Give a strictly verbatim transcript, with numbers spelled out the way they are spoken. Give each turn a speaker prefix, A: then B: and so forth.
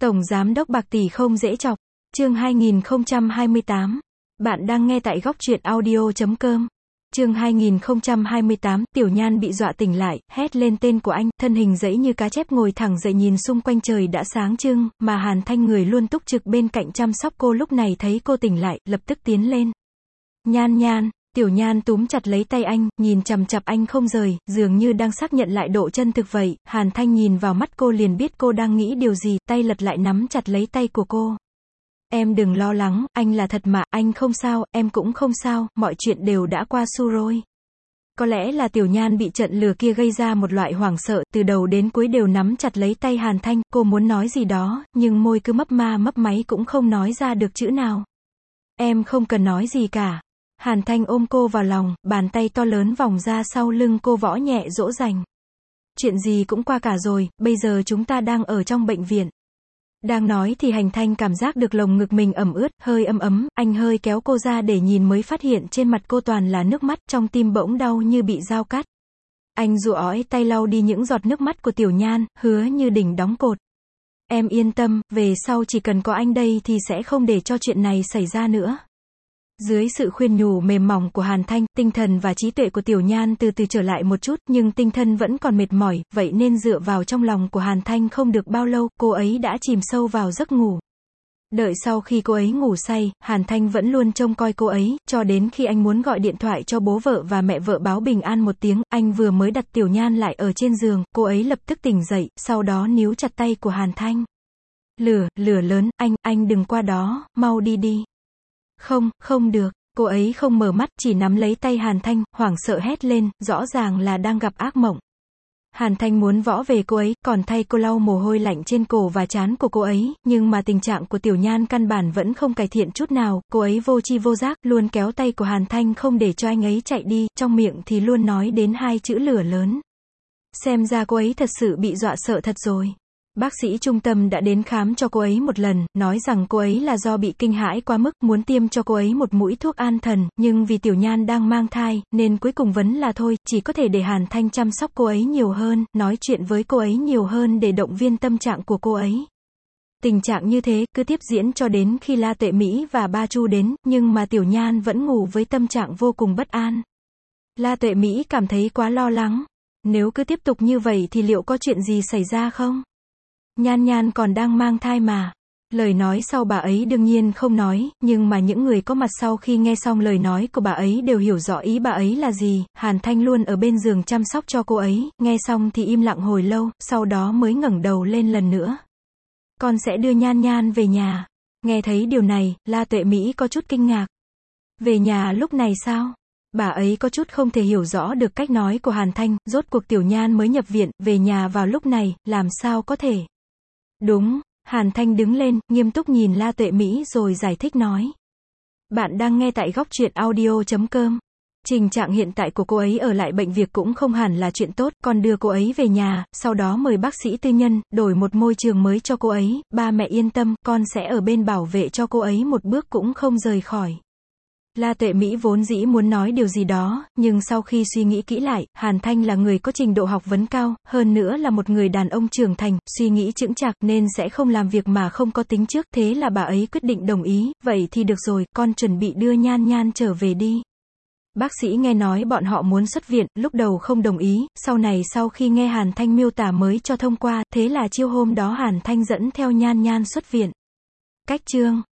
A: Tổng Giám đốc bạc tỷ không dễ chọc. Chương hai nghìn không trăm hai mươi tám. Bạn đang nghe tại góc truyện audio chấm com. Chương hai nghìn không trăm hai mươi tám, Tiểu Nhan bị dọa tỉnh lại, hét lên tên của anh, thân hình dãy như cá chép ngồi thẳng dậy nhìn xung quanh trời đã sáng trưng, mà Hàn Thanh người luôn túc trực bên cạnh chăm sóc cô lúc này thấy cô tỉnh lại, lập tức tiến lên. Nhan Nhan, Tiểu Nhan túm chặt lấy tay anh, nhìn chằm chặp anh không rời, dường như đang xác nhận lại độ chân thực vậy. Hàn Thanh nhìn vào mắt cô liền biết cô đang nghĩ điều gì, tay lật lại nắm chặt lấy tay của cô. Em đừng lo lắng, anh là thật mà, anh không sao, em cũng không sao, mọi chuyện đều đã qua xu rồi. Có lẽ là Tiểu Nhan bị trận lừa kia gây ra một loại hoảng sợ, từ đầu đến cuối đều nắm chặt lấy tay Hàn Thanh, cô muốn nói gì đó, nhưng môi cứ mấp ma mấp máy cũng không nói ra được chữ nào. Em không cần nói gì cả. Hàn Thanh ôm cô vào lòng, bàn tay to lớn vòng ra sau lưng cô võ nhẹ dỗ dành. Chuyện gì cũng qua cả rồi, bây giờ chúng ta đang ở trong bệnh viện. Đang nói thì Hành Thanh cảm giác được lồng ngực mình ẩm ướt, hơi ấm ấm, anh hơi kéo cô ra để nhìn mới phát hiện trên mặt cô toàn là nước mắt, trong tim bỗng đau như bị dao cắt. Anh dụ ói tay lau đi những giọt nước mắt của Tiểu Nhan, hứa như đỉnh đóng cột. Em yên tâm, về sau chỉ cần có anh đây thì sẽ không để cho chuyện này xảy ra nữa. Dưới sự khuyên nhủ mềm mỏng của Hàn Thanh, tinh thần và trí tuệ của Tiểu Nhan từ từ trở lại một chút, nhưng tinh thần vẫn còn mệt mỏi, vậy nên dựa vào trong lòng của Hàn Thanh không được bao lâu, cô ấy đã chìm sâu vào giấc ngủ. Đợi sau khi cô ấy ngủ say, Hàn Thanh vẫn luôn trông coi cô ấy, cho đến khi anh muốn gọi điện thoại cho bố vợ và mẹ vợ báo bình an một tiếng, anh vừa mới đặt Tiểu Nhan lại ở trên giường, cô ấy lập tức tỉnh dậy, sau đó níu chặt tay của Hàn Thanh. Lửa, lửa lớn, anh, anh đừng qua đó, mau đi đi. Không, không được, cô ấy không mở mắt, chỉ nắm lấy tay Hàn Thanh, hoảng sợ hét lên, rõ ràng là đang gặp ác mộng. Hàn Thanh muốn võ về cô ấy, còn thay cô lau mồ hôi lạnh trên cổ và trán của cô ấy, nhưng mà tình trạng của Tiểu Nhan căn bản vẫn không cải thiện chút nào, cô ấy vô tri vô giác, luôn kéo tay của Hàn Thanh không để cho anh ấy chạy đi, trong miệng thì luôn nói đến hai chữ lửa lớn. Xem ra cô ấy thật sự bị dọa sợ thật rồi. Bác sĩ trung tâm đã đến khám cho cô ấy một lần, nói rằng cô ấy là do bị kinh hãi quá mức, muốn tiêm cho cô ấy một mũi thuốc an thần, nhưng vì Tiểu Nhan đang mang thai, nên cuối cùng vẫn là thôi, chỉ có thể để Hàn Thanh chăm sóc cô ấy nhiều hơn, nói chuyện với cô ấy nhiều hơn để động viên tâm trạng của cô ấy. Tình trạng như thế, cứ tiếp diễn cho đến khi La Tuệ Mỹ và Ba Chu đến, nhưng mà Tiểu Nhan vẫn ngủ với tâm trạng vô cùng bất an. La Tuệ Mỹ cảm thấy quá lo lắng. Nếu cứ tiếp tục như vậy thì liệu có chuyện gì xảy ra không? Nhan Nhan còn đang mang thai mà. Lời nói sau bà ấy đương nhiên không nói, nhưng mà những người có mặt sau khi nghe xong lời nói của bà ấy đều hiểu rõ ý bà ấy là gì. Hàn Thanh luôn ở bên giường chăm sóc cho cô ấy, nghe xong thì im lặng hồi lâu, sau đó mới ngẩng đầu lên lần nữa. Con sẽ đưa Nhan Nhan về nhà. Nghe thấy điều này, La Tuệ Mỹ có chút kinh ngạc. Về nhà lúc này sao? Bà ấy có chút không thể hiểu rõ được cách nói của Hàn Thanh, rốt cuộc Tiểu Nhan mới nhập viện, về nhà vào lúc này, làm sao có thể? Đúng, Hàn Thanh đứng lên, nghiêm túc nhìn La Tuệ Mỹ rồi giải thích nói. Bạn đang nghe tại góc truyện audio chấm com. Tình trạng hiện tại của cô ấy ở lại bệnh viện cũng không hẳn là chuyện tốt, con đưa cô ấy về nhà, sau đó mời bác sĩ tư nhân, đổi một môi trường mới cho cô ấy, ba mẹ yên tâm, con sẽ ở bên bảo vệ cho cô ấy một bước cũng không rời khỏi. La Tuệ Mỹ vốn dĩ muốn nói điều gì đó, nhưng sau khi suy nghĩ kỹ lại, Hàn Thanh là người có trình độ học vấn cao, hơn nữa là một người đàn ông trưởng thành, suy nghĩ chững chạc nên sẽ không làm việc mà không có tính trước, thế là bà ấy quyết định đồng ý, vậy thì được rồi, con chuẩn bị đưa Nhan Nhan trở về đi. Bác sĩ nghe nói bọn họ muốn xuất viện, lúc đầu không đồng ý, sau này sau khi nghe Hàn Thanh miêu tả mới cho thông qua, thế là chiều hôm đó Hàn Thanh dẫn theo Nhan Nhan xuất viện. Cách chương